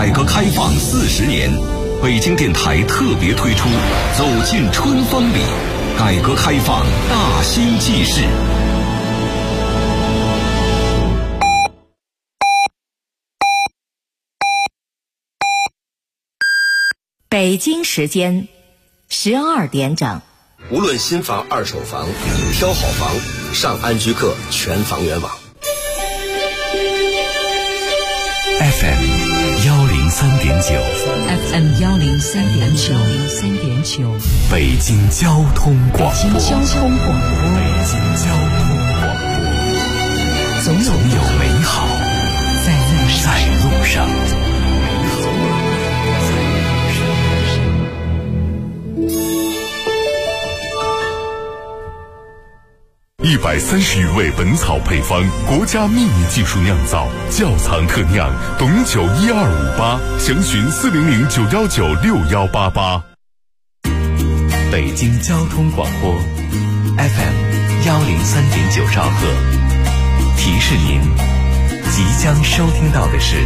改革开放40年，北京电台特别推出走进春风里，改革开放大新纪事。 北京时间12点整。 无论新房、二手房，挑好房，上安居客全房源网。 FM 103.9 FM 103.9 北京交通广播。总有美好在路上。130余味本草配方，国家秘密技术酿造，窖藏特酿，董酒12588，详询40091961888。北京交通广播 FM 103.9兆赫，提示您即将收听到的是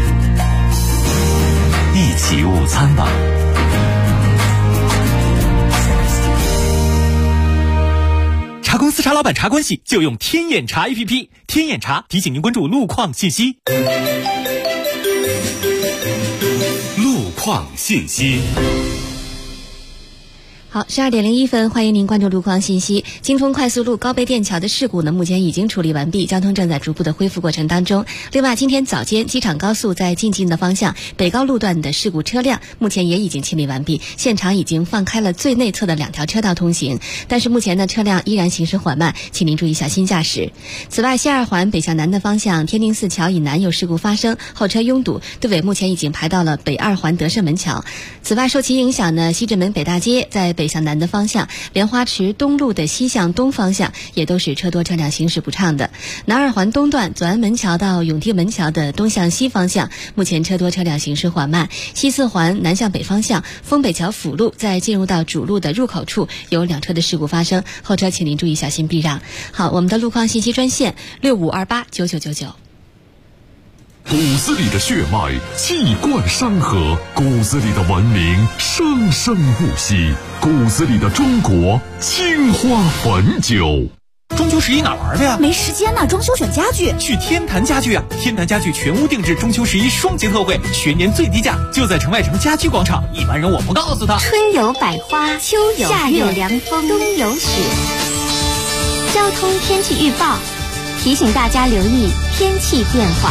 一起午餐网。 茶公司茶老板茶关系就用天眼查 APP， 天眼查提醒您关注路况信息。 路况信息。 好，12点01分，欢迎您关注路况信息。京通快速路高碑店桥的事故呢，目前已经处理完毕，交通正在逐步的恢复过程当中。另外，今天早间机场高速在进京的方向北高路段的事故车辆，目前也已经清理完毕，现场已经放开了最内侧的2条车道通行，但是目前呢车辆依然行驶缓慢，请您注意小心驾驶。此外，西2环北向南的方向天定寺桥以南有事故发生，后车拥堵，队尾目前已经排到了北2环德胜门桥。此外，受其影响呢，西直门北大街在北向南的方向莲花池东路的西向东方向也都是车多车辆行驶不畅的。南2环东段左安门桥到永定门桥的东向西方向目前车多车辆行驶缓慢。西4环南向北方向丰北桥辅路在进入到主路的入口处有2车的事故发生，后车请您注意小心避让。好，我们的路况信息专线65289999。 骨子里的血脉气贯山河，骨子里的文明生生不息，骨子里的中国青花汾酒。 中秋11哪玩的呀？ 没时间呢，装修选家具。 去天坛家具啊！天坛家具全屋定制中秋11双节特惠，全年最低价，就在城外城家居广场。一般人我不告诉他。 春有百花，秋有夏有凉风，冬有雪。交通天气预报提醒大家留意天气变化。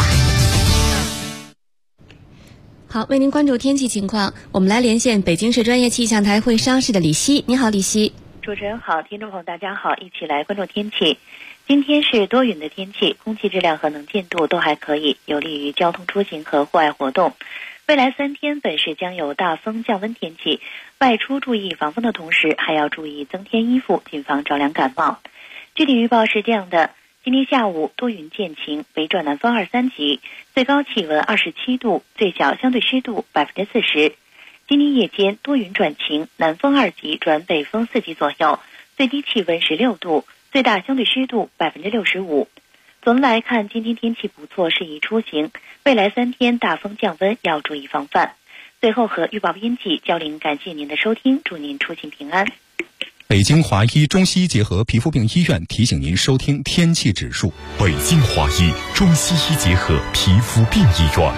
好，为您关注天气情况，我们来连线北京市专业气象台会商室的李希。你好，李希。 主持人好，听众朋友大家好，一起来关注天气。今天是多云的天气，空气质量和能见度都还可以，有利于交通出行和户外活动。未来3天本市将有大风降温天气，外出注意防风的同时，还要注意增添衣服，谨防着凉感冒。具体预报是这样的：今天下午多云见晴，北转南风2、3级，最高气温27度，最小相对湿度40%。今天夜间多云转晴，南风2级转北风4级左右，最低气温16度，最大相对湿度65%。总的来看，今天天气不错，适宜出行。未来3天大风降温，要注意防范。最后和预报编辑焦玲感谢您的收听，祝您出行平安。 北京华医中西医结合皮肤病医院提醒您收听天气指数。 北京华医中西医结合皮肤病医院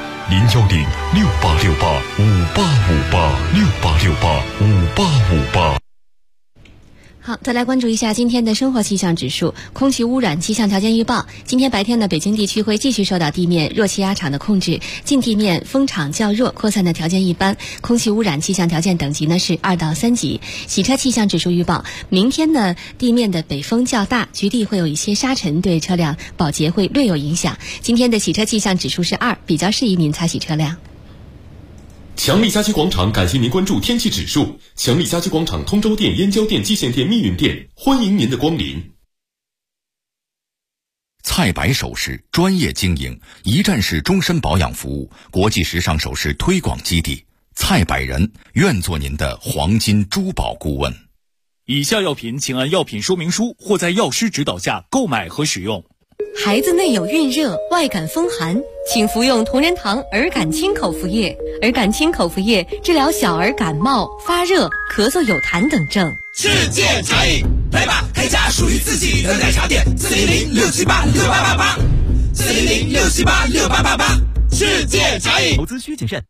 ，0106868585858，68685858。 好，再来关注一下今天的生活气象指数。空气污染气象条件预报，今天白天呢，北京地区会继续受到地面弱气压场的控制，近地面风场较弱，扩散的条件一般，空气污染气象条件等级呢是2到3级。洗车气象指数预报，明天呢，地面的北风较大，局地会有一些沙尘，对车辆保洁会略有影响。今天的洗车气象指数是2，比较适宜您擦洗车辆。 强力家居广场感谢您关注天气指数。强力家居广场通州店、燕郊店、蓟县店、密云店，欢迎您的光临。 菜百首饰专业经营，一站式终身保养服务，国际时尚首饰推广基地。菜百人愿做您的黄金珠宝顾问。 以下药品请按药品说明书或在药师指导下购买和使用。 孩子内有孕热、外感风寒， 请服用同仁堂儿感清口服液。儿感清口服液治疗小儿感冒、发热、咳嗽、有痰等症。 世界茶饮，来吧，开家属于自己的奶茶店，400-678-6888，400-678-6888，世界茶饮。 投资需谨慎。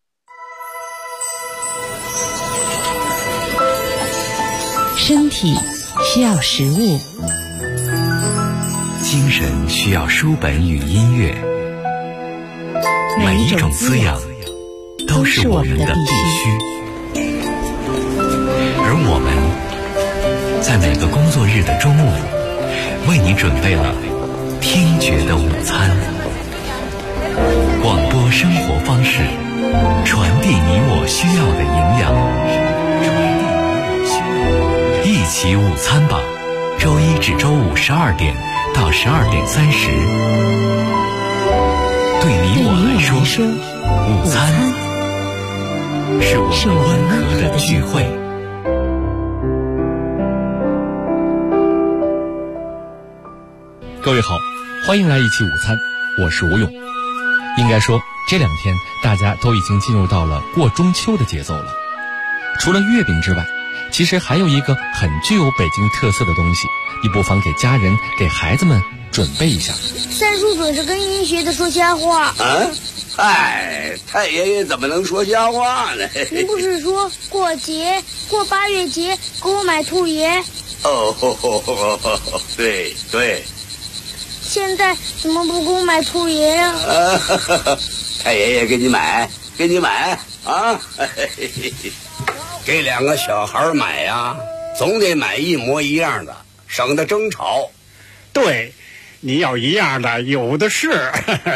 身体需要食物， 精神需要书本与音乐，每一种滋养都是我们的必须。而我们在每个工作日的中午，为你准备了听觉的午餐。广播生活方式，传递你我需要的营养。一起午餐吧，周一至周五12点到12点30。对你我来说，午餐是我们温和的聚会。 各位好，欢迎来一起午餐，我是吴勇。应该说，这2天大家都已经进入到了过中秋的节奏了。除了月饼之外，其实还有一个很具有北京特色的东西，你不妨给家人、给孩子们准备一下。 三叔总是跟您学的说瞎话。 啊？嗨，太爷爷怎么能说瞎话呢？ 您不是说过节过8月节给我买兔爷？ 对对。 现在怎么不给我买兔爷呀？ 太爷爷给你买啊！给2个小孩买呀，总得买一模一样的，省得争吵。 对，你要一样的有的是。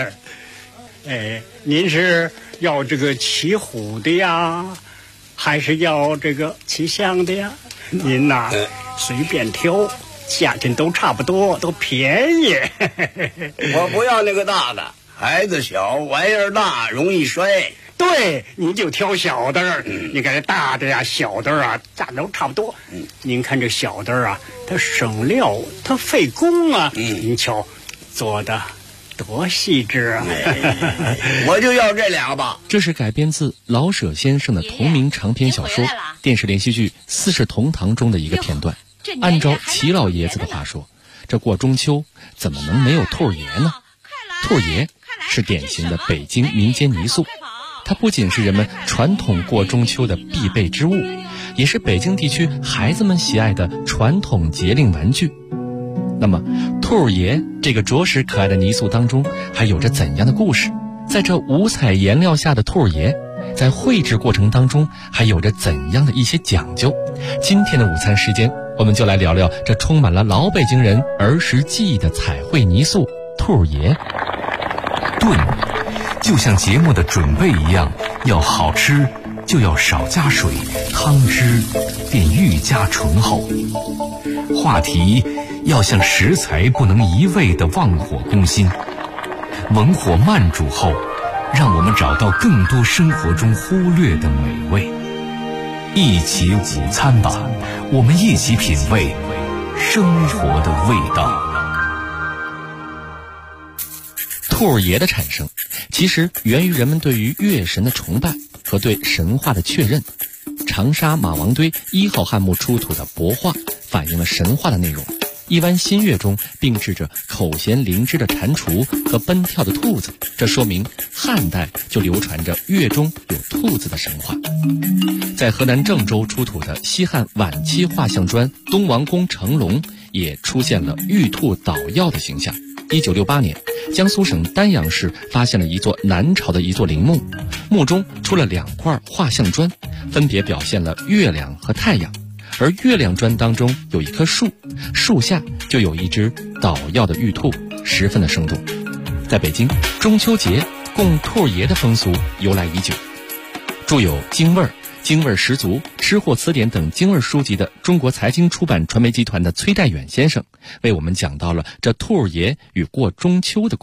您是要这个骑虎的呀，还是要这个骑象的呀？您呐，随便挑，价钱都差不多，都便宜。 我不要那个大的，孩子小，玩意儿大，容易摔。 对，您就挑小的。你看这大的呀、小的啊，价都差不多。您看这小的啊，它省料，它费工啊。您瞧，做的多细致啊！ 我就要这2个吧。 这是改编自老舍先生的同名长篇小说电视连续剧《四世同堂》中的一个片段。按照齐老爷子的话说，这过中秋怎么能没有兔爷呢？兔爷是典型的北京民间泥塑，它不仅是人们传统过中秋的必备之物，也是北京地区孩子们喜爱的传统节令玩具。那么兔爷这个着实可爱的泥塑当中还有着怎样的故事？在这五彩颜料下的兔爷在绘制过程当中还有着怎样的一些讲究？今天的午餐时间，我们就来聊聊这充满了老北京人儿时记忆的彩绘泥塑兔爷。 炖就像节目的准备一样，要好吃就要少加水，汤汁便愈加醇厚。话题要像食材不能一味地忘火攻心，文火慢煮后，让我们找到更多生活中忽略的美味。一起午餐吧，我们一起品味生活的味道。 兔爷的产生其实源于人们对于月神的崇拜和对神话的确认。长沙马王堆1号汉墓出土的帛画反映了神话的内容，一湾新月中并置着口衔灵芝的蟾蜍和奔跳的兔子，这说明汉代就流传着月中有兔子的神话。在河南郑州出土的西汉晚期画像砖东王宫成龙也出现了玉兔捣药的形象。1968年，江苏省丹阳市发现了一座南朝的一座陵墓，墓中出了2块画像砖，分别表现了月亮和太阳，而月亮砖当中有一棵树，树下就有一只捣药的玉兔，十分的生动。在北京，中秋节供兔爷的风俗由来已久。著有《京味儿》《京味儿十足》《吃货词典》等京味书籍的中国财经出版传媒集团的崔代远先生，为我们讲到了这兔爷与过中秋的故事。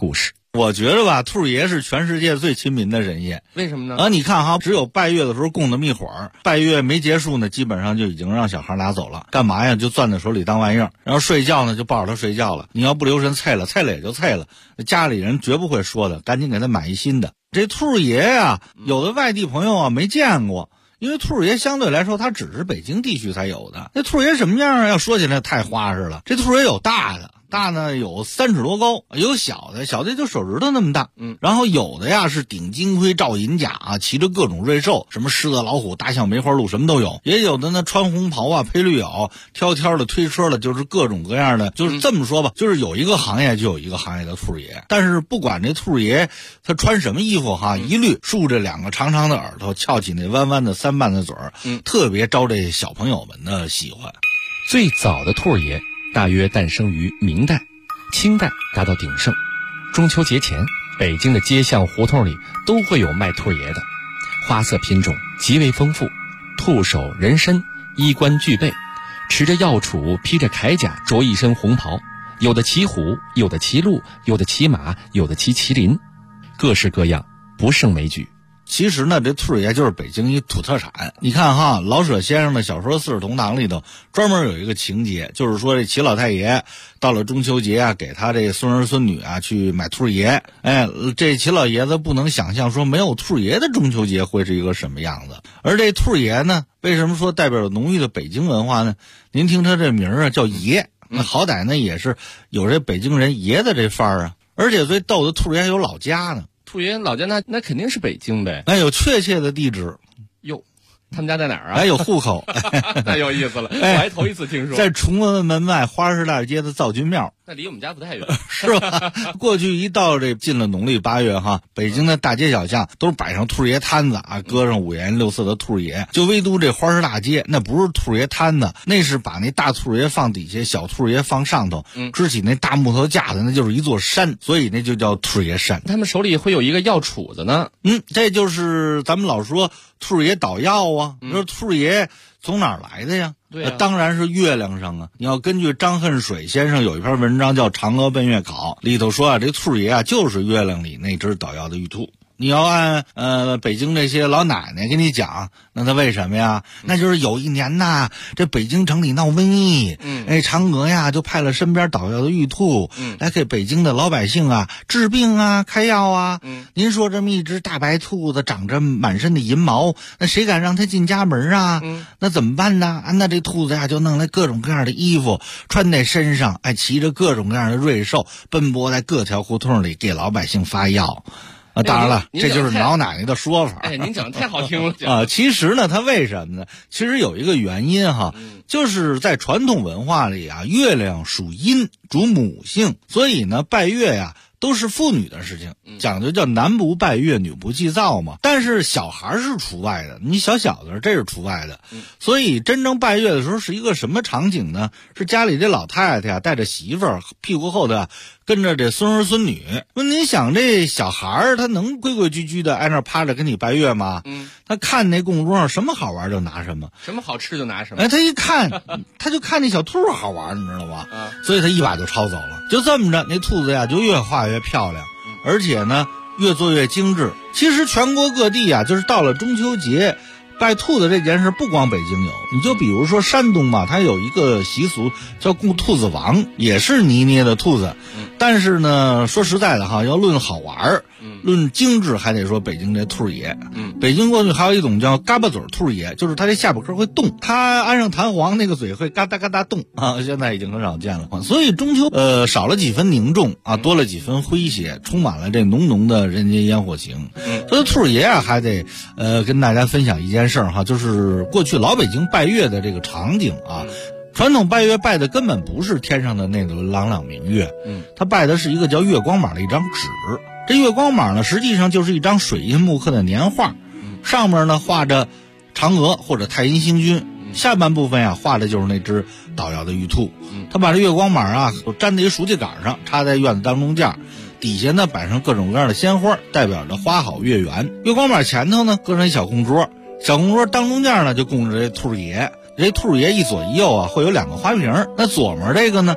我觉得吧，兔爷是全世界最亲民的神仙。 为什么呢？ 你看哈，只有拜月的时候供那么一会儿，拜月没结束呢，基本上就已经让小孩拿走了。干嘛呀？就攥在手里当玩意儿，然后睡觉呢就抱着他睡觉了。你要不留神菜了也就菜了，家里人绝不会说的，赶紧给他买一新的。这兔爷呀，有的外地朋友啊没见过。因为兔爷相对来说，它只是北京地区才有的。那兔爷什么样啊？要说起来太花实了。这兔爷有大的，大呢有3尺多高，有小的就手指头那么大。然后有的呀是顶金盔罩银甲啊，骑着各种瑞兽，什么狮子、老虎、大象、梅花鹿什么都有。也有的呢穿红袍啊，配绿袄，挑的推车的，就是各种各样的。就是这么说吧，就是有一个行业就有一个行业的兔爷。但是不管这兔爷他穿什么衣服哈，一律竖着2个长长的耳朵，翘起那弯弯的3瓣的嘴儿，特别招这小朋友们的喜欢。 最早的兔爷大约诞生于明代，清代达到鼎盛。中秋节前，北京的街巷胡同里都会有卖兔爷的，花色品种极为丰富，兔首人身，衣冠俱备，持着药杵，披着铠甲，着一身红袍，有的骑虎，有的骑鹿，有的骑马，有的骑麒麟，各式各样，不胜枚举。 其实呢，这兔爷就是北京一土特产。你看哈，老舍先生的小说《四世同堂》里头专门有一个情节，就是说这齐老太爷到了中秋节啊，给他这孙儿孙女啊去买兔爷。这齐老爷子不能想象说没有兔爷的中秋节会是一个什么样子。而这兔爷呢，为什么说代表着浓郁的北京文化呢？您听他这名啊叫爷，那好歹呢也是有这北京人爷的这范儿啊。而且最逗的，兔爷还有老家呢。 兔爷老家那肯定是北京呗。 有确切的地址。 哟，他们家在哪儿啊？ 有户口。 太有意思了，我还头一次听说。 在崇文门外花市大街的灶君庙。 那离我们家不太远， 是吧？过去一到这进了农历8月哈，北京的大街小巷都是摆上兔爷摊子啊，搁上5颜6色的兔爷。就唯独这花市大街，那不是兔爷摊子，那是把那大兔爷放底下，小兔爷放上头，支起那大木头架子，那就是一座山，所以那就叫兔爷山。 他们手里会有一个药杵子呢。 这就是咱们老说兔爷捣药啊。你说兔爷从哪儿来的呀？ 对啊， 当然是月亮上啊！你要根据张恨水先生有一篇文章叫《嫦娥奔月考》，里头说啊，这兔爷啊就是月亮里那只捣药的玉兔。你要按北京这些老奶奶跟你讲，那他为什么呀？那就是有一年呐，这北京城里闹瘟疫，嫦娥呀就派了身边捣药的玉兔，来给北京的老百姓啊治病啊开药啊。您说这么一只大白兔子长着满身的银毛，那谁敢让它进家门啊？那怎么办呢？那这兔子呀就弄来各种各样的衣服穿在身上，骑着各种各样的瑞兽，奔波在各条胡同里给老百姓发药。当然了，这就是老奶奶的说法。 您讲的太好听了其实呢，它为什么呢？其实有一个原因哈，就是在传统文化里啊，月亮属阴，主母性，所以呢，拜月呀都是妇女的事情，讲究叫男不拜月，女不祭灶嘛。但是小孩是除外的，你小的这是除外的。所以真正拜月的时候是一个什么场景呢？是家里这老太太啊带着媳妇儿，屁股后头跟着这孙儿孙女。那你想这小孩他能规规矩矩的挨那趴着跟你拜月吗？他看那供桌上什么好玩就拿什么， 什么好吃就拿什么。 他一看他就看那小兔好玩，你知道吧？所以他一把就抄走了。就这么着，那兔子呀就越画越漂亮，而且呢越做越精致。其实全国各地啊，就是到了中秋节拜兔子这件事不光北京有，你就比如说山东嘛，它有一个习俗叫供兔子王，也是泥捏的兔子。但是呢，说实在的哈，要论好玩论精致，还得说北京这兔爷。北京过去还有一种叫嘎巴嘴兔爷，就是它这下巴颏会动，它安上弹簧，那个嘴会嘎哒嘎哒动啊，现在已经很少见了。所以中秋少了几分凝重啊，多了几分诙谐，充满了这浓浓的人间烟火情。所以兔爷啊，还得跟大家分享一件事哈，就是过去老北京拜月的这个场景啊。传统拜月拜的根本不是天上的那轮朗朗明月，他拜的是一个叫月光马的一张纸。这月光马呢，实际上就是一张水印木刻的年画，上面呢画着嫦娥或者太阴星君，下半部分呀画的就是那只捣药的玉兔。他把这月光马啊粘在一书记杆上，插在院子当中架，底下呢摆上各种各样的鲜花，代表着花好月圆。月光马前头呢搁上一小供桌，小供桌当中架呢就供着这兔爷。这兔爷一左一右啊会有2个花瓶，那左面这个呢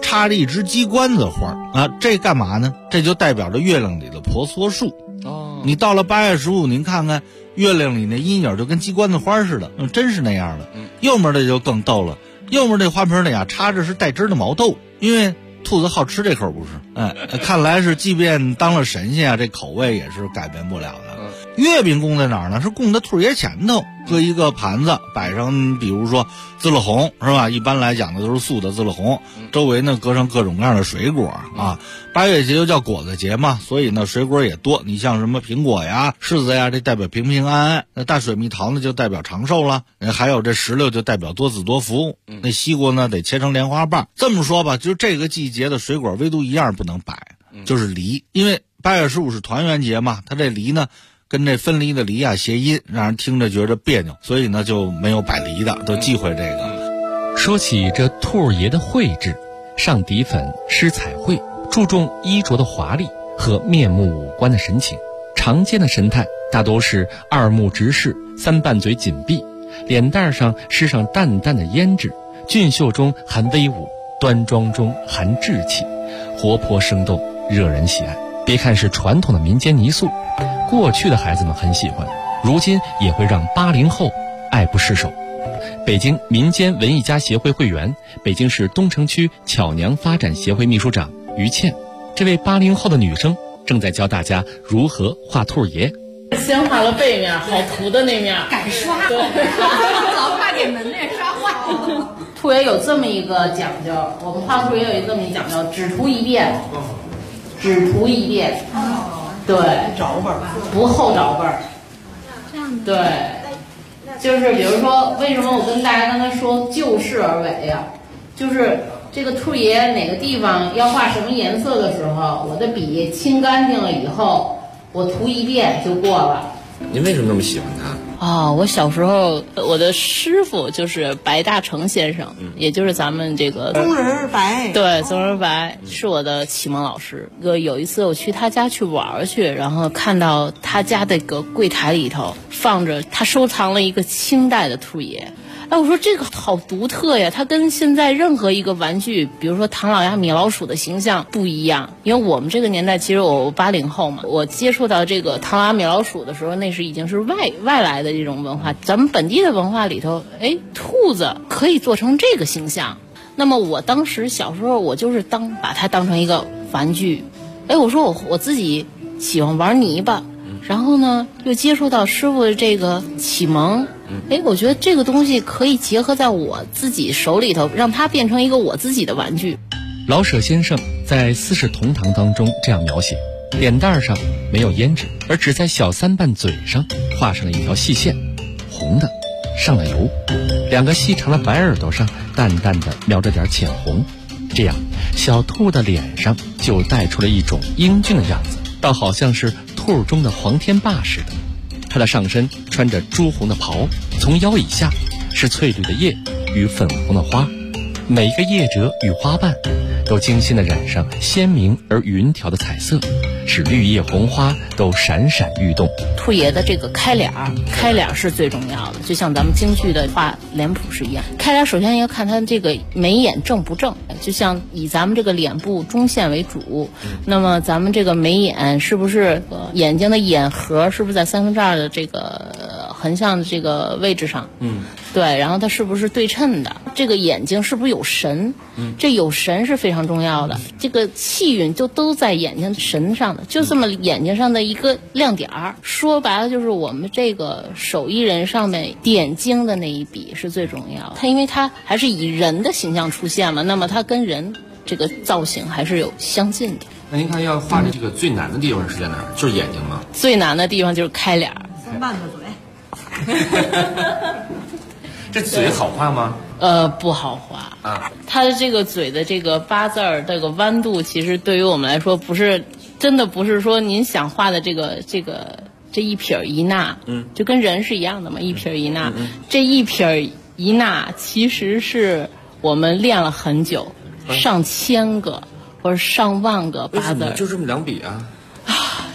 插着一只鸡冠子花啊，这干嘛呢？这就代表着月亮里的婆娑树。你到了8月15，您看看月亮里那阴影就跟鸡冠子花似的，真是那样的。右面的就更逗了，右面这花瓶里啊插着是带汁的毛豆，因为兔子好吃这口不是？看来是即便当了神仙啊，这口味也是改变不了的。月饼供在哪儿呢？是供在兔爷前头，搁一个盘子，摆上比如说自乐红是吧？一般来讲的都是素的自乐红，周围呢搁上各种各样的水果啊。8月节就叫果子节嘛，所以呢水果也多。你像什么苹果呀、柿子呀，这代表平平安安；那大水蜜桃呢就代表长寿了，还有这石榴就代表多子多福。那西瓜呢得切成莲花瓣。这么说吧，就这个季节的水果唯独一样不能摆，就是梨，因为8月15是团圆节嘛，它这梨呢跟这分离的离啊谐音，让人听着觉着别扭，所以呢就没有摆梨的，都忌讳这个。 说起这兔爷的绘制，上底粉，施彩绘，注重衣着的华丽和面目五官的神情。常见的神态大多是二目直视，三瓣嘴紧闭，脸蛋上施上淡淡的胭脂，俊秀中含威武，端庄中含稚气，活泼生动，惹人喜爱。别看是传统的民间泥塑，过去的孩子们很喜欢，如今也会让80后爱不释手。北京民间文艺家协会会员，北京市东城区巧娘发展协会秘书长于倩，这位80后的女生正在教大家如何画兔爷。 先画了背面，好涂的那面， 敢刷， 对， 老怕给门面刷坏。 兔爷有这么一个讲究，我们画兔爷有这么一讲究，只涂一遍，只涂一遍，对， 找本吧， 不后找本儿， 这样子， 对，就是比如说，为什么我跟大家刚才说就事而为呀？就是这个兔爷哪个地方要画什么颜色的时候，我的笔清干净了以后，我涂一遍就过了。 您为什么那么喜欢他？ 我小时候我的师傅就是白大成先生，也就是咱们这个宗人白， 对，宗人白是我的启蒙老师。有一次我去他家去玩去，然后看到他家这个柜台里头放着他收藏了一个清代的兔爷。我说这个好独特呀，它跟现在任何一个玩具，比如说唐老鸭、米老鼠的形象不一样。因为我们这个年代，其实我80后嘛，我接触到这个唐老鸭、米老鼠的时候，那是已经是外来的这种文化。咱们本地的文化里头，兔子可以做成这个形象。那么我当时小时候，我就是把它当成一个玩具。我说我自己喜欢玩泥巴。然后呢，又接触到师傅的这个启蒙，我觉得这个东西可以结合在我自己手里头，让它变成一个我自己的玩具。 老舍先生在《四世同堂》当中这样描写：脸蛋上没有胭脂，而只在小三瓣嘴上画上了一条细线，红的，上了油，两个细长的白耳朵上淡淡的描着点浅红，这样小兔的脸上就带出了一种英俊的样子，倒好像是兔中的黄天霸似的。它的上身穿着朱红的袍，从腰以下是翠绿的叶与粉红的花，每一个叶褶与花瓣都精心地染上鲜明而匀调的彩色，使绿叶红花都闪闪欲动。 兔爷的这个开脸是最重要的，就像咱们京剧的画脸谱是一样。开脸首先要看它这个眉眼正不正，就像以咱们这个脸部中线为主，那么咱们这个眉眼是不是眼睛的眼核是不是在2/3的这个横向的这个位置上？对，然后它是不是对称的？这个眼睛是不是有神？这有神是非常重要的。这个气韵就都在眼睛神上的，就这么眼睛上的一个亮点儿。说白了就是我们这个手艺人上面点睛的那一笔是最重要的。它因为它还是以人的形象出现嘛，那么它跟人这个造型还是有相近的。 那您看要画这个最难的地方是在哪儿？就是眼睛吗？ 最难的地方就是开脸。 三瓣子嘴。 这嘴好画吗？ 不好画啊。 它的这个嘴的这个8字儿这个弯度，其实对于我们来说真的不是说您想画的这一撇一捺，就跟人是一样的嘛，一撇一捺。这一撇一捺其实是我们练了很久，上千个或者上万个8字。 就这么2笔啊？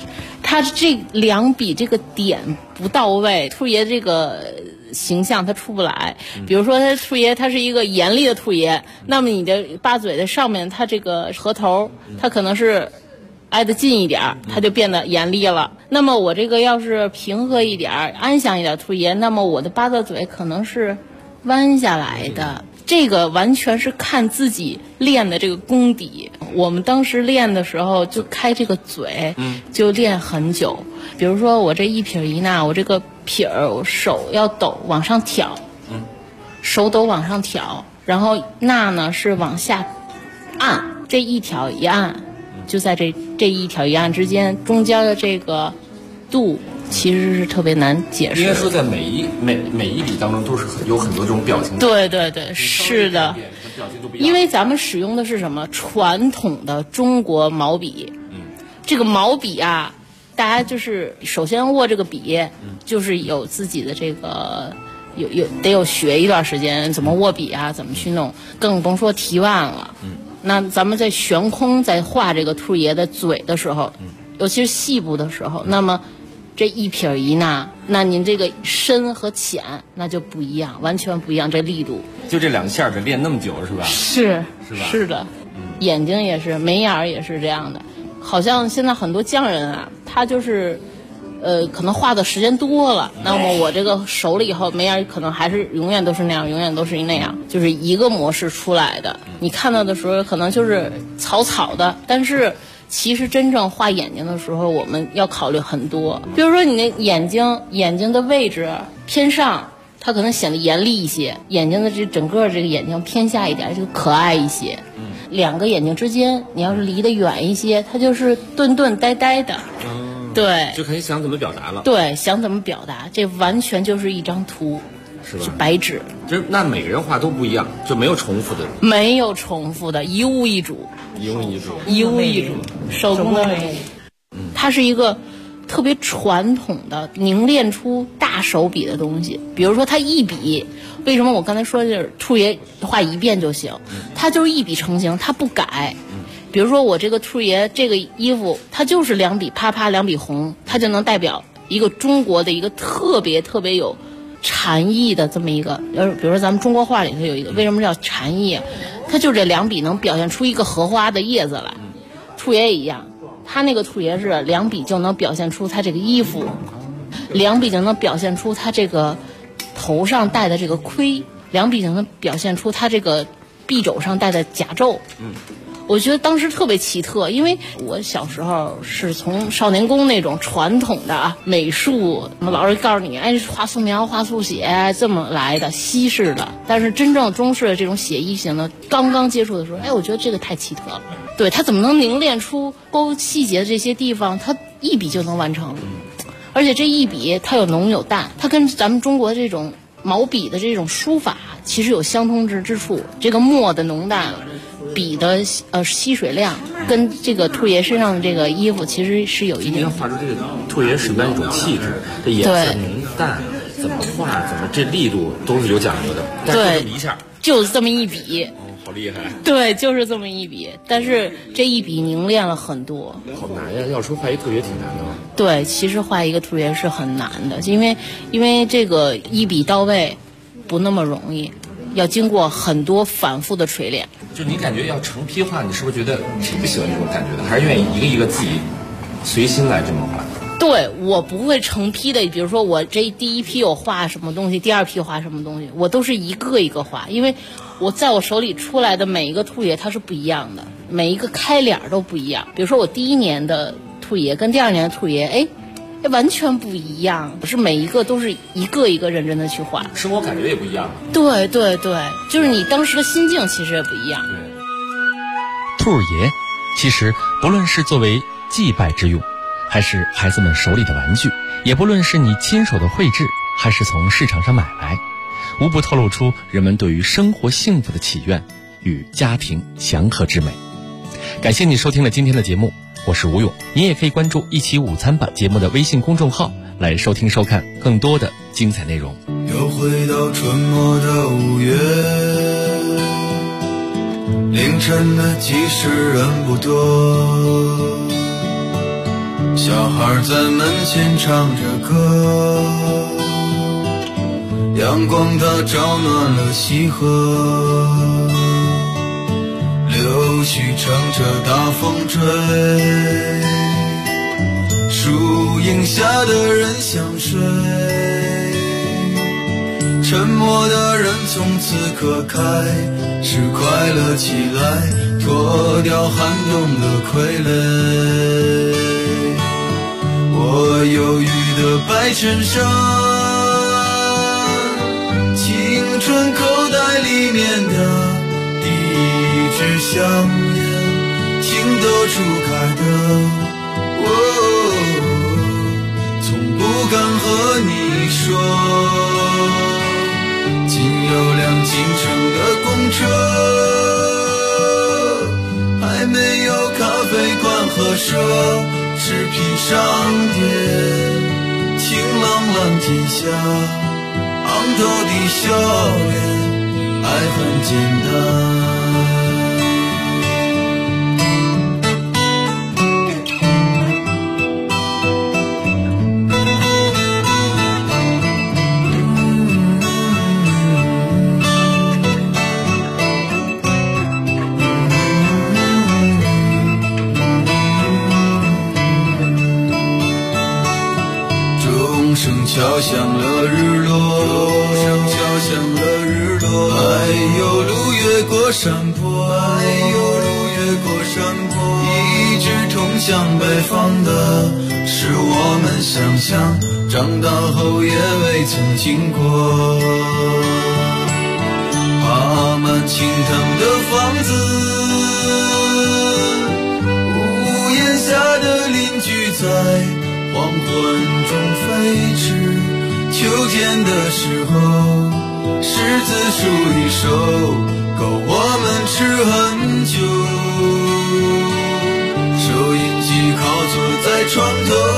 他这两笔这个点不到位，兔爷这个形象他出不来。比如说他兔爷他是一个严厉的兔爷，那么你的八嘴的上面他这个额头他可能是挨得近一点，他就变得严厉了。那么我这个要是平和一点安详一点兔爷，那么我的八字嘴可能是弯下来的。这个完全是看自己练的这个功底。我们当时练的时候就开这个嘴，就练很久。比如说我这一撇一捺，我这个撇儿我手要抖往上挑，手抖往上挑，然后捺呢是往下按，这一挑一按，就在这一挑一按之间，中间的这个度其实是特别难解释。 应该说在每一笔当中都是有很多这种表情。 对对对，是的。因为咱们使用的是什么传统的中国毛笔，这个毛笔啊，大家就是首先握这个笔，就是有自己的这个有学一段时间怎么握笔啊，怎么去弄，更甭说提腕了。那咱们在悬空在画这个兔爷的嘴的时候，尤其是细部的时候，那么这一撇一捺，那您这个深和浅那就不一样，完全不一样，这力度。 就这两下得练那么久是吧？ 是吧？ 是的，眼睛也是，眉眼儿也是这样的。好像现在很多匠人啊，他就是可能画的时间多了，那么我这个熟了以后，眉眼可能还是永远都是那样，永远都是那样，就是一个模式出来的。你看到的时候可能就是草草的，但是其实真正画眼睛的时候，我们要考虑很多。比如说你的眼睛的位置偏上，它可能显得严厉一些；眼睛的这整个这个眼睛偏下一点，就可爱一些。两个眼睛之间，你要是离得远一些，它就是顿顿呆呆的。对， 就可以想怎么表达了。 对，想怎么表达，这完全就是一张图， 是吧？ 是白纸。 那每个人画都不一样，就没有重复的。 没有重复的，一物一主。 一物一主。 一物一主，手工的美丽。它是一个特别传统的凝练出大手笔的东西。比如说它一笔，为什么我刚才说就是兔爷画一遍就行？它就是一笔成型，它不改。比如说我这个兔爷这个衣服，它就是两笔啪啪两笔红，它就能代表一个中国的一个特别特别有禅意的这么一个。比如说咱们中国画里头有一个，为什么叫禅意啊？它就这两笔能表现出一个荷花的叶子来。兔爷也一样，他那个兔爷是两笔就能表现出他这个衣服，两笔就能表现出他这个头上戴的这个盔，两笔就能表现出他这个臂肘上戴的甲胄。我觉得当时特别奇特，因为我小时候是从少年宫那种传统的美术，老师告诉你，哎，画素描、画速写这么来的，西式的。但是真正中式的这种写意型的，刚刚接触的时候，哎，我觉得这个太奇特了。对，他怎么能凝练出勾细节的这些地方，他一笔就能完成？而且这一笔它有浓有淡，它跟咱们中国这种毛笔的这种书法其实有相通之处。这个墨的浓淡，笔的吸水量，跟这个兔爷身上的这个衣服其实是有一定。 画出这个兔爷什么样一种气质，这颜色浓淡怎么画，怎么这力度都是有讲究的。 对， 一下就是这么一笔。 好厉害！对， 就是这么一笔，但是这一笔凝练了很多。 好难呀！要说画一兔爷挺难的。 对，其实画一个兔爷是很难的，因为这个一笔到位不那么容易，要经过很多反复的锤炼。 就你感觉要成批画，你是不是觉得挺不喜欢这种感觉的？还是愿意一个一个自己随心来这么画？ 对，我不会成批的，比如说我这第一批我画什么东西，第二批画什么东西，我都是一个一个画，因为我在我手里出来的每一个兔爷它是不一样的，每一个开脸都不一样。比如说我第一年的兔爷跟第二年的兔爷，哎，完全不一样，不是每一个都是一个一个认真的去画， 生活感觉也不一样。 对对对，就是你当时的心境其实也不一样。 兔爷其实不论是作为祭拜之用，还是孩子们手里的玩具，也不论是你亲手的绘制，还是从市场上买来，无不透露出人们对于生活幸福的祈愿与家庭祥和之美。感谢你收听了今天的节目，我是吴勇。你也可以关注一起午餐吧节目的微信公众号，来收听收看更多的精彩内容。 又回到春末的5月，凌晨的集市人不多， 小孩在门前唱着歌，阳光它照暖了溪河，柳絮乘着大风吹，树荫下的人想睡，沉默的人从此刻开始快乐起来，脱掉寒冬的傀儡。我忧郁的白衬衫，青春口袋里面的第一支香烟，情窦初开的从不敢和你说，仅有辆进城的公车，还没有咖啡馆和奢侈品商店，晴朗蓝天下昂头的笑脸，爱很简单。敲响了日落，敲响了日落，还有路越过山坡，还有路越过山坡，一直通向北方的是我们想象，长大后也未曾经过。爬满青藤的房子，屋檐下的邻居在黄昏中飞驰，秋天的时候柿子树一熟，够我们吃很久。收音机靠坐在床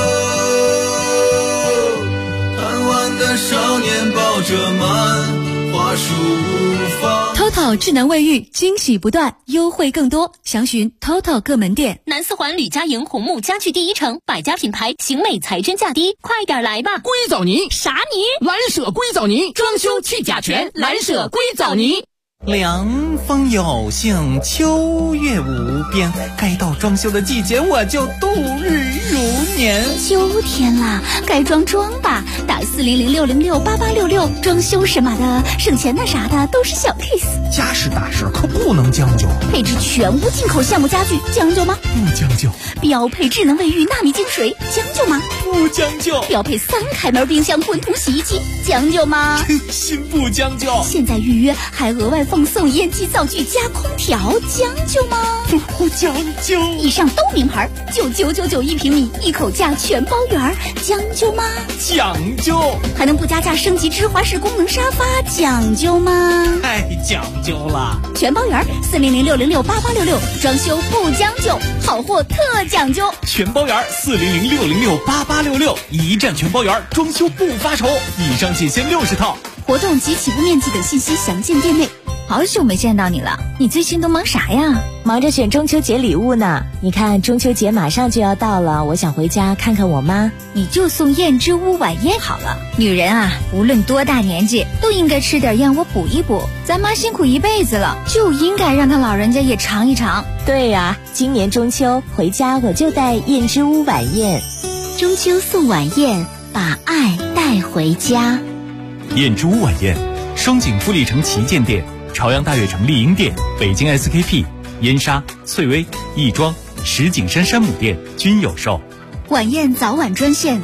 头，贪玩的少年抱着漫画书无妨。 TOTO 智能卫浴惊喜不断，优惠更多，详询 TOTO 各门店。 南四环吕家营红木家具第一城，百家品牌，型美才真价低，快点来吧！ 硅藻泥啥泥？ 蓝舍硅藻泥，装修去甲醛，蓝舍硅藻泥。 凉风有幸，秋月无边，该到装修的季节，我就度日如年。 秋天啦，该装吧，打400-606-8866，装修什么的，省钱的啥的都是小 case。 家事大事可不能将就， 配置全屋进口橡木家具，将就吗？ 不将就。 标配智能卫浴纳米净水，将就吗？ 不将就。 标配3开门冰箱滚筒洗衣机，将就吗？ 心不将就。 现在预约还额外奉送烟机灶具加空调，将就吗？ 不将就。 以上都名牌，99.99一平米，一口价全包圆，将就吗？ 讲究。 还能不加价升级芝华士功能沙发，讲究吗？ 太讲究了。 全包圆，400-606-8866，装修不将就，好货特讲究。 全包圆，400-606-8866，一站全包圆，装修不发愁。以上仅限60套。 活动及起步面积等信息详见店内。 好久没见到你了，你最近都忙啥呀？ 忙着选中秋节礼物呢。你看中秋节马上就要到了，我想回家看看我妈。 你就送燕之屋晚宴好了。女人啊，无论多大年纪，都应该吃点燕窝补一补。咱妈辛苦一辈子了，就应该让她老人家也尝一尝。 对呀，今年中秋回家我就带燕之屋晚宴。 中秋送晚宴，把爱带回家。 燕之屋晚宴，双井富力城旗舰店、朝阳大悦城丽婴店、北京 SKP、燕莎、翠微、亦庄、石景山山姆店均有售。 晚宴早晚专线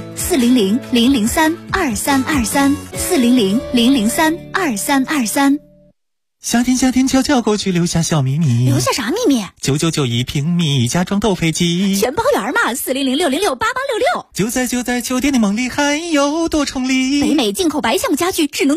400-003-2323，400-003-2323。 夏天悄悄过去，留下小秘密。 留下啥秘密 ？999一平米，家装斗配机， 全包圆嘛，400-606-8866。 就在秋天的梦里，还有多重礼。 北美进口白橡木家具，智能